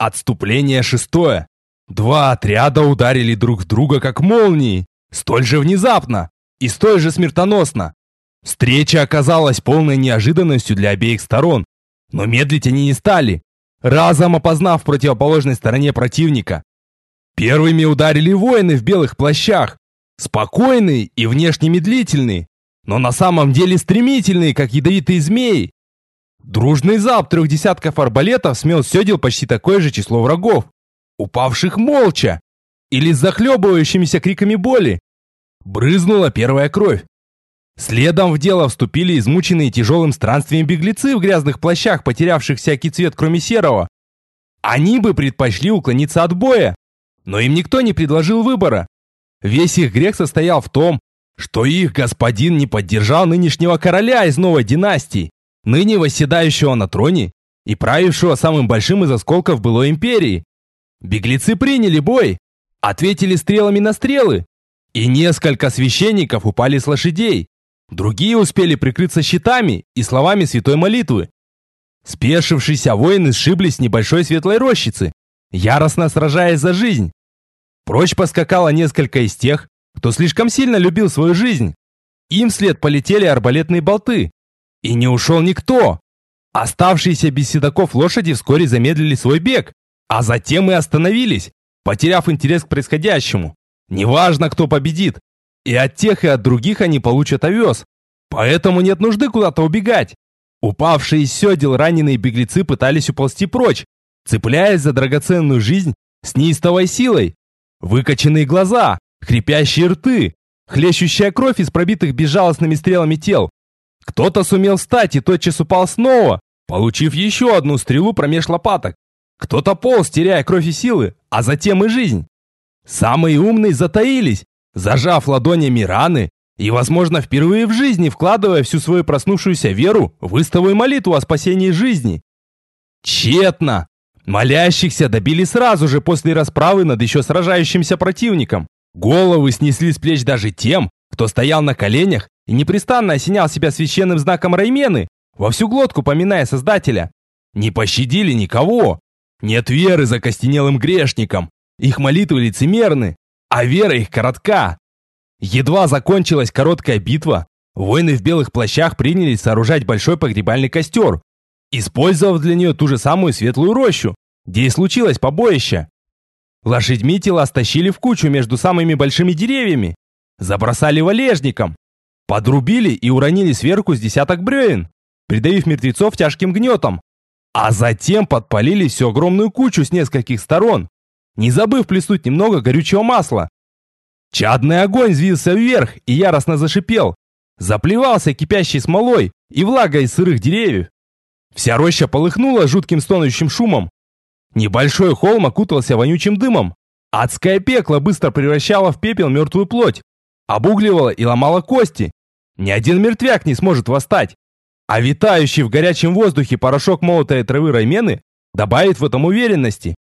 Отступление шестое. Два отряда ударили друг в друга как молнии, столь же внезапно и столь же смертоносно. Встреча оказалась полной неожиданностью для обеих сторон, но медлить они не стали, разом опознав в противоположной стороне противника. Первыми ударили воины в белых плащах, спокойные и внешне медлительные, но на самом деле стремительные, как ядовитые змеи. Дружный залп 3 десятков арбалетов смел с седел почти такое же число врагов, упавших молча или с захлебывающимися криками боли. Брызнула первая кровь. Следом в дело вступили измученные тяжелым странствием беглецы в грязных плащах, потерявших всякий цвет, кроме серого. Они бы предпочли уклониться от боя, но им никто не предложил выбора. Весь их грех состоял в том, что их господин не поддержал нынешнего короля из новой династии, ныне восседающего на троне и правившего самым большим из осколков былой империи. Беглецы приняли бой, ответили стрелами на стрелы, и несколько священников упали с лошадей. Другие успели прикрыться щитами и словами святой молитвы. Спешившиеся воины сшиблись с небольшой светлой рощицы, яростно сражаясь за жизнь. Прочь поскакало несколько из тех, кто слишком сильно любил свою жизнь. Им вслед полетели арбалетные болты. И не ушел никто. Оставшиеся без седаков лошади вскоре замедлили свой бег, а затем и остановились, потеряв интерес к происходящему. Неважно, кто победит. И от тех, и от других они получат овес. Поэтому нет нужды куда-то убегать. Упавшие из седел раненые беглецы пытались уползти прочь, цепляясь за драгоценную жизнь с неистовой силой. Выкоченные глаза, хрипящие рты, хлещущая кровь из пробитых безжалостными стрелами тел. Кто-то сумел встать и тотчас упал снова, получив еще одну стрелу промеж лопаток. Кто-то полз, теряя кровь и силы, а затем и жизнь. Самые умные затаились, зажав ладонями раны и, возможно, впервые в жизни вкладывая всю свою проснувшуюся веру в истовую молитву о спасении жизни. Тщетно! Молящихся добили сразу же после расправы над еще сражающимся противником. Головы снесли с плеч даже тем, кто стоял на коленях и непрестанно осенял себя священным знаком Раймены, во всю глотку поминая Создателя. Не пощадили никого. Нет веры закостенелым грешникам. Их молитвы лицемерны, а вера их коротка. Едва закончилась короткая битва, воины в белых плащах принялись сооружать большой погребальный костер, использовав для нее ту же самую светлую рощу, где и случилось побоище. Лошадьми тела стащили в кучу между самыми большими деревьями, забросали валежником, подрубили и уронили сверху с десяток бревен, придавив мертвецов тяжким гнетом, а затем подпалили всю огромную кучу с нескольких сторон, не забыв плеснуть немного горючего масла. Чадный огонь взвился вверх и яростно зашипел, заплевался кипящей смолой и влагой из сырых деревьев. Вся роща полыхнула жутким стонущим шумом. Небольшой холм окутался вонючим дымом. Адское пекло быстро превращало в пепел мертвую плоть, обугливало и ломало кости. Ни один мертвяк не сможет восстать. А витающий в горячем воздухе порошок молотой травы Раймены добавит в этом уверенности.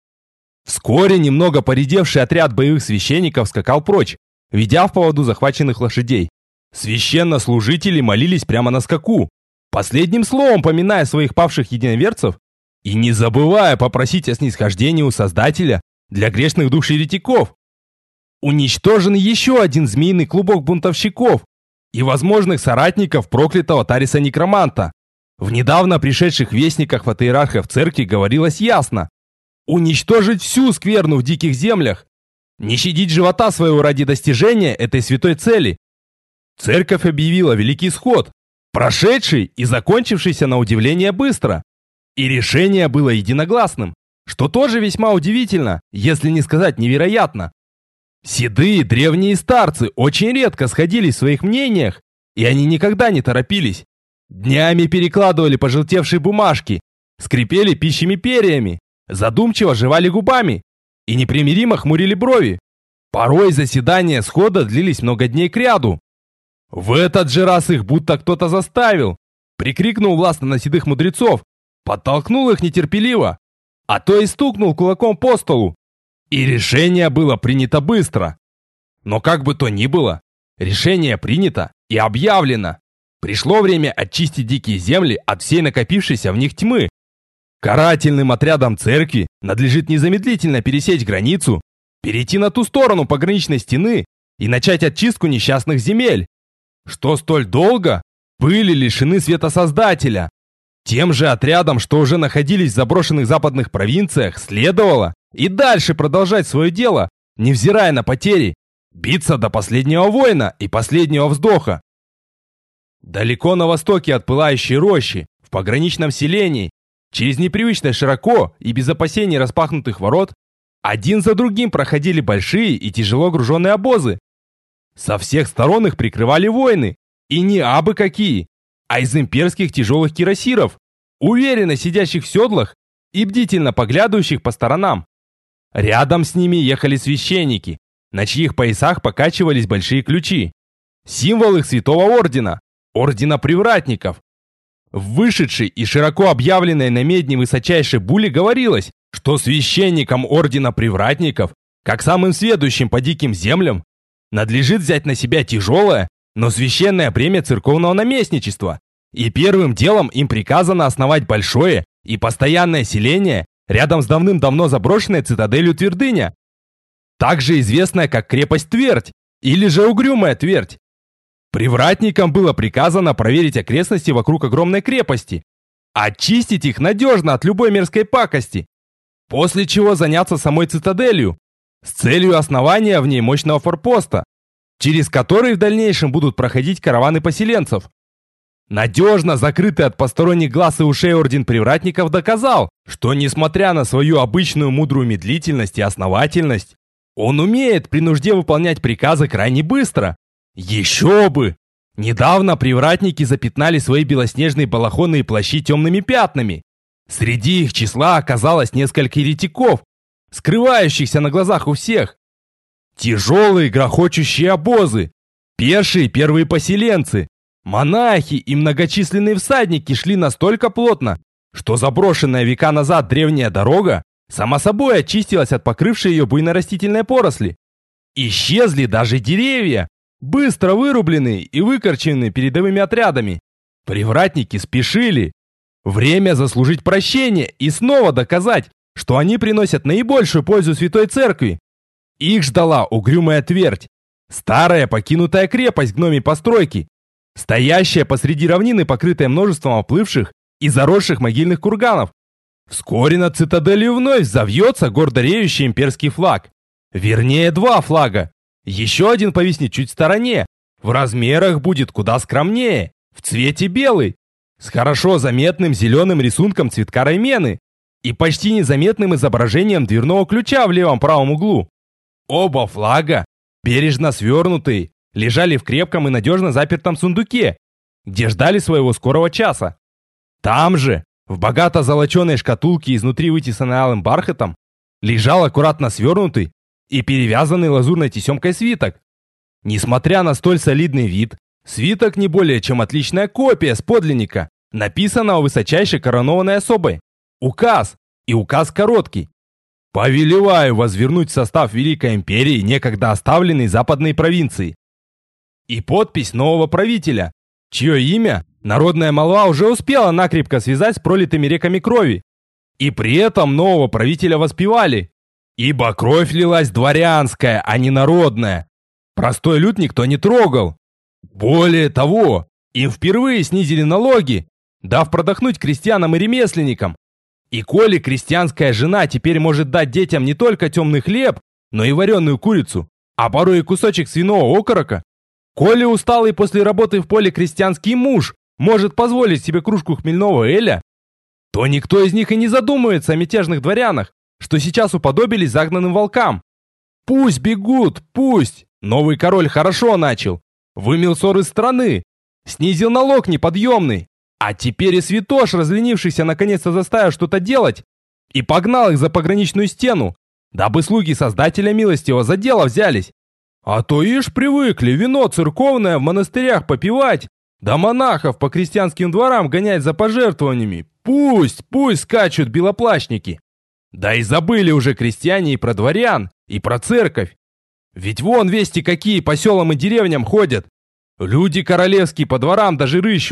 Вскоре немного поредевший отряд боевых священников скакал прочь, ведя в поводу захваченных лошадей. Священнослужители молились прямо на скаку, последним словом поминая своих павших единоверцев и не забывая попросить о снисхождении у Создателя для грешных душ еретиков. Уничтожен еще один змеиный клубок бунтовщиков и возможных соратников проклятого Тариса-некроманта. В недавно пришедших вестниках от иерархов церкви говорилось ясно: уничтожить всю скверну в диких землях, не щадить живота своего ради достижения этой святой цели. Церковь объявила Великий Исход, прошедший и закончившийся на удивление быстро. И решение было единогласным, что тоже весьма удивительно, если не сказать невероятно. Седые древние старцы очень редко сходились в своих мнениях, и они никогда не торопились. Днями перекладывали пожелтевшие бумажки, скрипели пищими перьями, задумчиво жевали губами и непримиримо хмурили брови. Порой заседания схода длились много дней кряду. В этот же раз их будто кто-то заставил, прикрикнул властно на седых мудрецов, подтолкнул их нетерпеливо, а то и стукнул кулаком по столу. И решение было принято быстро. Но как бы то ни было, решение принято и объявлено. Пришло время очистить дикие земли от всей накопившейся в них тьмы. Карательным отрядам церкви надлежит незамедлительно пересечь границу, перейти на ту сторону пограничной стены и начать очистку несчастных земель, что столь долго были лишены света Создателя. Тем же отрядам, что уже находились в заброшенных западных провинциях, следовало и дальше продолжать свое дело, невзирая на потери, биться до последнего воина и последнего вздоха. Далеко на востоке от пылающей рощи, в пограничном селении, через непривычно широко и без опасений распахнутых ворот, один за другим проходили большие и тяжело груженные обозы. Со всех сторон их прикрывали воины, и не абы какие, а из имперских тяжелых кирасиров, уверенно сидящих в седлах и бдительно поглядывающих по сторонам. Рядом с ними ехали священники, на чьих поясах покачивались большие ключи. Символ их святого ордена, ордена привратников. В вышедшей и широко объявленной на медне высочайшей буле говорилось, что священникам ордена привратников, как самым сведущим по диким землям, надлежит взять на себя тяжелое, но священное бремя церковного наместничества, и первым делом им приказано основать большое и постоянное селение рядом с давным-давно заброшенной цитаделью Твердыня, также известная как крепость Твердь или же Угрюмая Твердь. Привратникам было приказано проверить окрестности вокруг огромной крепости, очистить их надежно от любой мерзкой пакости, после чего заняться самой цитаделью с целью основания в ней мощного форпоста, через который в дальнейшем будут проходить караваны поселенцев. Надежно закрытый от посторонних глаз и ушей орден привратников доказал, что несмотря на свою обычную мудрую медлительность и основательность, он умеет при нужде выполнять приказы крайне быстро. Еще бы! Недавно привратники запятнали свои белоснежные балахоны и плащи темными пятнами. Среди их числа оказалось несколько еретиков, скрывающихся на глазах у всех. Тяжелые грохочущие обозы, пешие первые поселенцы, монахи и многочисленные всадники шли настолько плотно, что заброшенная века назад древняя дорога само собой очистилась от покрывшей ее буйной растительной поросли. Исчезли даже деревья, быстро вырубленные и выкорченные передовыми отрядами. Привратники спешили. Время заслужить прощение и снова доказать, что они приносят наибольшую пользу Святой Церкви. Их ждала Угрюмая Твердь, старая покинутая крепость гномей постройки, стоящая посреди равнины, покрытая множеством оплывших и заросших могильных курганов. Вскоре над цитаделью вновь завьется гордо реющий имперский флаг. Вернее, два флага. Еще один повиснет чуть в стороне. В размерах будет куда скромнее, в цвете белый, с хорошо заметным зеленым рисунком цветка раймены и почти незаметным изображением дверного ключа в левом правом углу. Оба флага, бережно свернутые, лежали в крепком и надежно запертом сундуке, где ждали своего скорого часа. Там же, в богато золоченой шкатулке, изнутри вытесанной алым бархатом, лежал аккуратно свернутый и перевязанный лазурной тесемкой свиток. Несмотря на столь солидный вид, свиток не более чем отличная копия с подлинника, написанного высочайшей коронованной особой. Указ, и указ короткий. Повелеваю возвернуть в состав Великой Империи некогда оставленные западные провинции. И подпись нового правителя, чье имя народная молва уже успела накрепко связать с пролитыми реками крови. И при этом нового правителя воспевали. Ибо кровь лилась дворянская, а не народная. Простой люд никто не трогал. Более того, им впервые снизили налоги, дав продохнуть крестьянам и ремесленникам. И коли крестьянская жена теперь может дать детям не только темный хлеб, но и вареную курицу, а порой и кусочек свиного окорока, коли усталый после работы в поле крестьянский муж может позволить себе кружку хмельного эля, то никто из них и не задумывается о мятежных дворянах, что сейчас уподобились загнанным волкам. Пусть бегут, пусть! Новый король хорошо начал. Вымел ссор из страны, снизил налог неподъемный. А теперь и святош, разленившийся, наконец-то заставил что-то делать, и погнал их за пограничную стену, дабы слуги Создателя милостиво за дело взялись. А то ишь привыкли вино церковное в монастырях попивать, да монахов по крестьянским дворам гонять за пожертвованиями. Пусть скачут белоплащники. Да и забыли уже крестьяне и про дворян, и про церковь. Ведь вон вести какие по селам и деревням ходят. Люди королевские по дворам даже рыщут.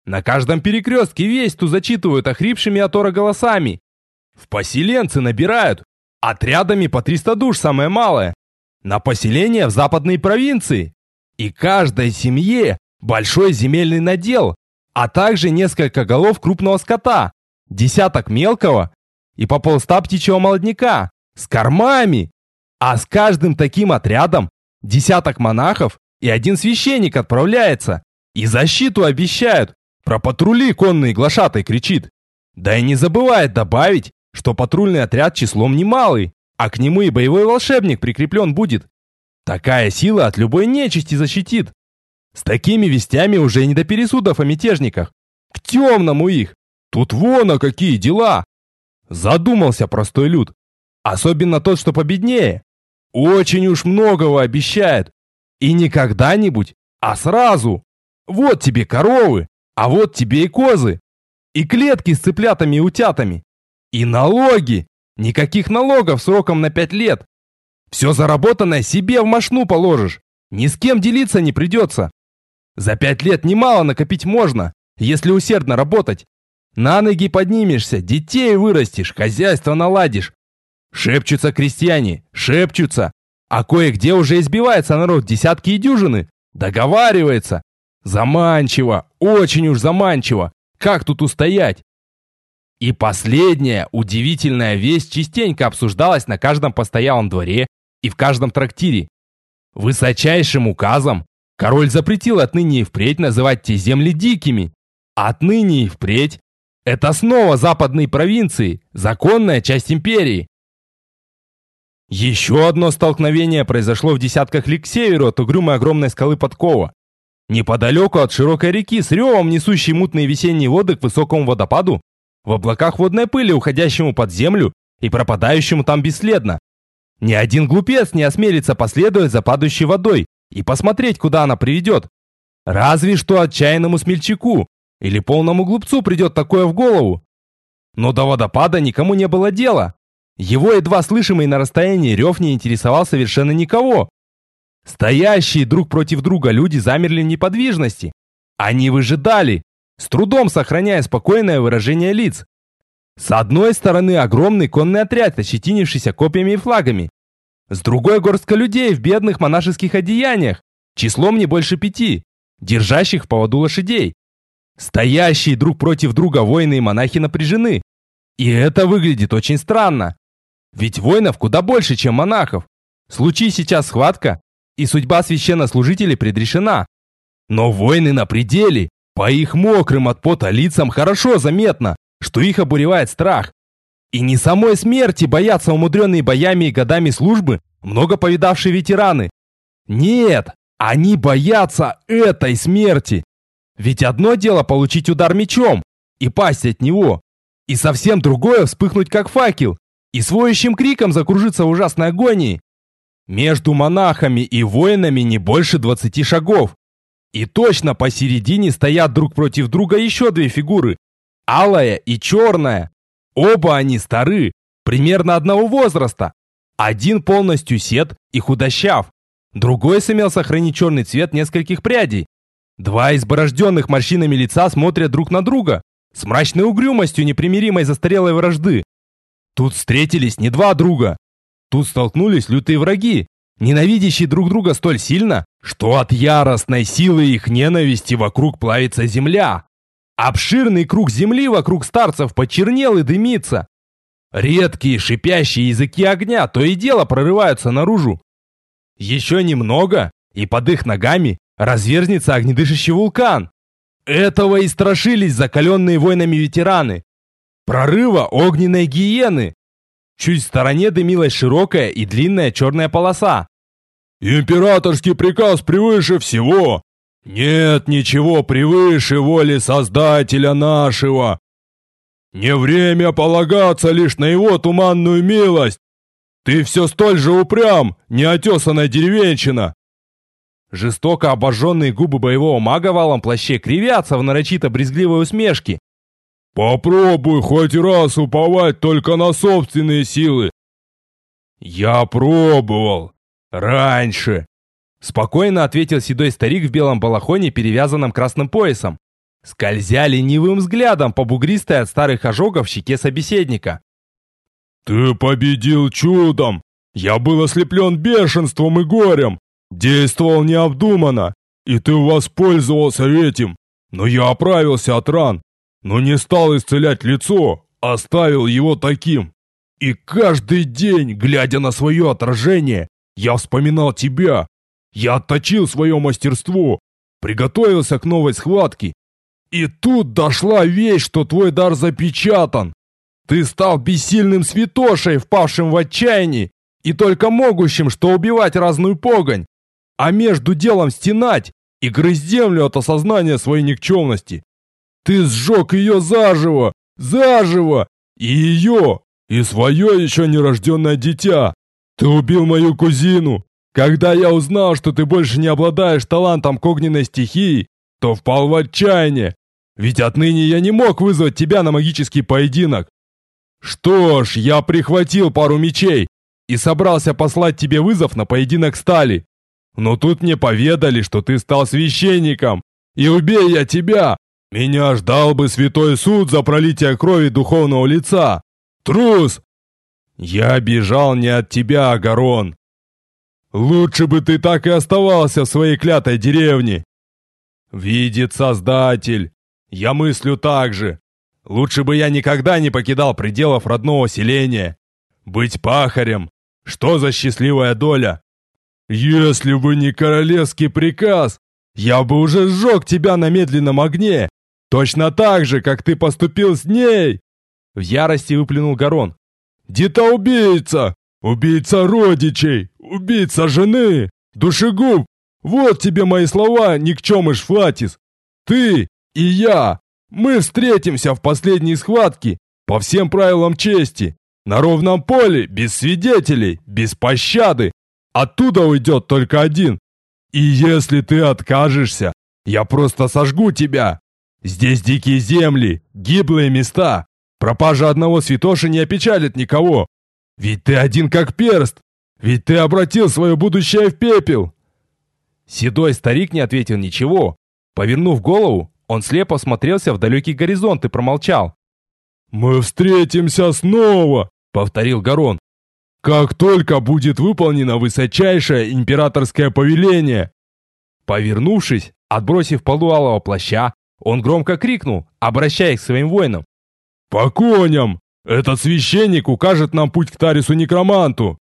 На каждом перекрестке весть зачитывают охрипшими от ора голосами. В поселенцы набирают. Отрядами по 300 душ самое малое. На поселение в западной провинции. И каждой семье большой земельный надел, а также несколько голов крупного скота, десяток мелкого и по полста птичьего молодняка с кормами. А с каждым таким отрядом десяток монахов и один священник отправляется. И защиту обещают. Про патрули конные глашатай кричит. Да и не забывает добавить, что патрульный отряд числом немалый, а к нему и боевой волшебник прикреплен будет. Такая сила от любой нечисти защитит. С такими вестями уже не до пересудов о мятежниках. К темному их. Тут вон какие дела. Задумался простой люд. Особенно тот, что победнее. Очень уж многого обещает. И не когда-нибудь, а сразу. Вот тебе коровы, а вот тебе и козы. И клетки с цыплятами и утятами. И налоги. Никаких налогов сроком на 5 лет. Все заработанное себе в мошну положишь. Ни с кем делиться не придется. За 5 лет немало накопить можно, если усердно работать. На ноги поднимешься, детей вырастешь, хозяйство наладишь. Шепчутся крестьяне, шепчутся. А кое-где уже избивается народ десятки и дюжины. Договаривается. Заманчиво, очень уж заманчиво. Как тут устоять? И последняя удивительная весть частенько обсуждалась на каждом постоялом дворе и в каждом трактире. Высочайшим указом король запретил отныне и впредь называть те земли дикими. Отныне и впредь это снова западные провинции, законная часть империи. Еще одно столкновение произошло в десятках лиг к северу от угрюмой огромной скалы Подкова. Неподалеку от широкой реки с ревом, несущей мутные весенние воды к высокому водопаду, в облаках водной пыли, уходящему под землю и пропадающему там бесследно. Ни один глупец не осмелится последовать за падающей водой и посмотреть, куда она приведет. Разве что отчаянному смельчаку или полному глупцу придет такое в голову. Но до водопада никому не было дела. Его едва слышимый на расстоянии рев не интересовал совершенно никого. Стоящие друг против друга люди замерли в неподвижности. Они выжидали, с трудом сохраняя спокойное выражение лиц. С одной стороны огромный конный отряд, ощетинившийся копьями и флагами. С другой горстка людей в бедных монашеских одеяниях, числом не больше 5, держащих в поводу лошадей. Стоящие друг против друга воины и монахи напряжены. И это выглядит очень странно. Ведь воинов куда больше, чем монахов. Случись сейчас схватка, и судьба священнослужителей предрешена. Но воины на пределе. По их мокрым от пота лицам хорошо заметно, что их обуревает страх. И не самой смерти боятся умудренные боями и годами службы много повидавшие ветераны. Нет, они боятся этой смерти. Ведь одно дело получить удар мечом и пасть от него, и совсем другое вспыхнуть как факел и с воющим криком закружиться в ужасной агонии. Между монахами и воинами не больше 20 шагов. И точно посередине стоят друг против друга еще 2 фигуры. Алая и черная. Оба они стары, примерно одного возраста. Один полностью сед и худощав. Другой сумел сохранить черный цвет нескольких прядей. 2 изборожденных морщинами лица смотрят друг на друга с мрачной угрюмостью непримиримой застарелой вражды. Тут встретились не 2 друга. Тут столкнулись лютые враги, ненавидящие друг друга столь сильно, что от яростной силы их ненависти вокруг плавится земля. Обширный круг земли вокруг старцев почернел и дымится. Редкие шипящие языки огня то и дело прорываются наружу. Еще немного, и под их ногами разверзнется огнедышащий вулкан. Этого и страшились закаленные войнами ветераны. Прорыва огненной гиены. Чуть в стороне дымилась широкая и длинная черная полоса. «Императорский приказ превыше всего! Нет ничего превыше воли Создателя нашего! Не время полагаться лишь на его туманную милость! Ты все столь же упрям, неотесанная деревенщина!» Жестоко обожженные губы боевого мага в алом плаще кривятся в нарочито брезгливой усмешке. «Попробуй хоть раз уповать только на собственные силы!» «Я пробовал. Раньше!» Спокойно ответил седой старик в белом балахоне, перевязанном красным поясом. скользя ленивым взглядом по бугристой от старых ожогов щеке собеседника. «Ты победил чудом! Я был ослеплен бешенством и горем, действовал необдуманно, и ты воспользовался этим. Но я оправился от ран, но не стал исцелять лицо, оставил его таким. И каждый день, глядя на свое отражение, я вспоминал тебя. Я отточил свое мастерство, приготовился к новой схватке. И тут дошла весть, что твой дар запечатан. Ты стал бессильным святошей, впавшим в отчаяние, и только могущим, что убивать разную погонь, а между делом стенать и грызть землю от осознания своей никчемности. Ты сжег ее заживо, и ее, и свое еще нерожденное дитя. Ты убил мою кузину. Когда я узнал, что ты больше не обладаешь талантом к огненной стихии, то впал в отчаяние, ведь отныне я не мог вызвать тебя на магический поединок. Что ж, я прихватил пару мечей и собрался послать тебе вызов на поединок стали. Но тут мне поведали, что ты стал священником, и убей я тебя, меня ждал бы святой суд за пролитие крови духовного лица. Трус! Я бежал не от тебя, Агарон. Лучше бы ты так и оставался в своей клятой деревне. Видит Создатель, я мыслю так же. Лучше бы я никогда не покидал пределов родного селения. Быть пахарем, что за счастливая доля? Если бы не королевский приказ, я бы уже сжег тебя на медленном огне, точно так же, как ты поступил с ней!» В ярости выплюнул Гарон. «Детоубийца! Убийца родичей! Убийца жены! Душегуб! Вот тебе мои слова, никчемыш Флатис! Ты и я! Мы встретимся в последней схватке по всем правилам чести, на ровном поле, без свидетелей, без пощады. Оттуда уйдет только один. И если ты откажешься, я просто сожгу тебя. Здесь дикие земли, гиблые места. Пропажа одного святоши не опечалит никого. Ведь ты один как перст. Ведь ты обратил свое будущее в пепел». Седой старик не ответил ничего. Повернув голову, он слепо смотрелся в далекий горизонт и промолчал. «Мы встретимся снова», — повторил Гарон. «Как только будет выполнено высочайшее императорское повеление». Повернувшись, отбросив полу алого плаща, он громко крикнул, обращаясь к своим воинам. «По коням! Этот священник укажет нам путь к Тарису-некроманту!»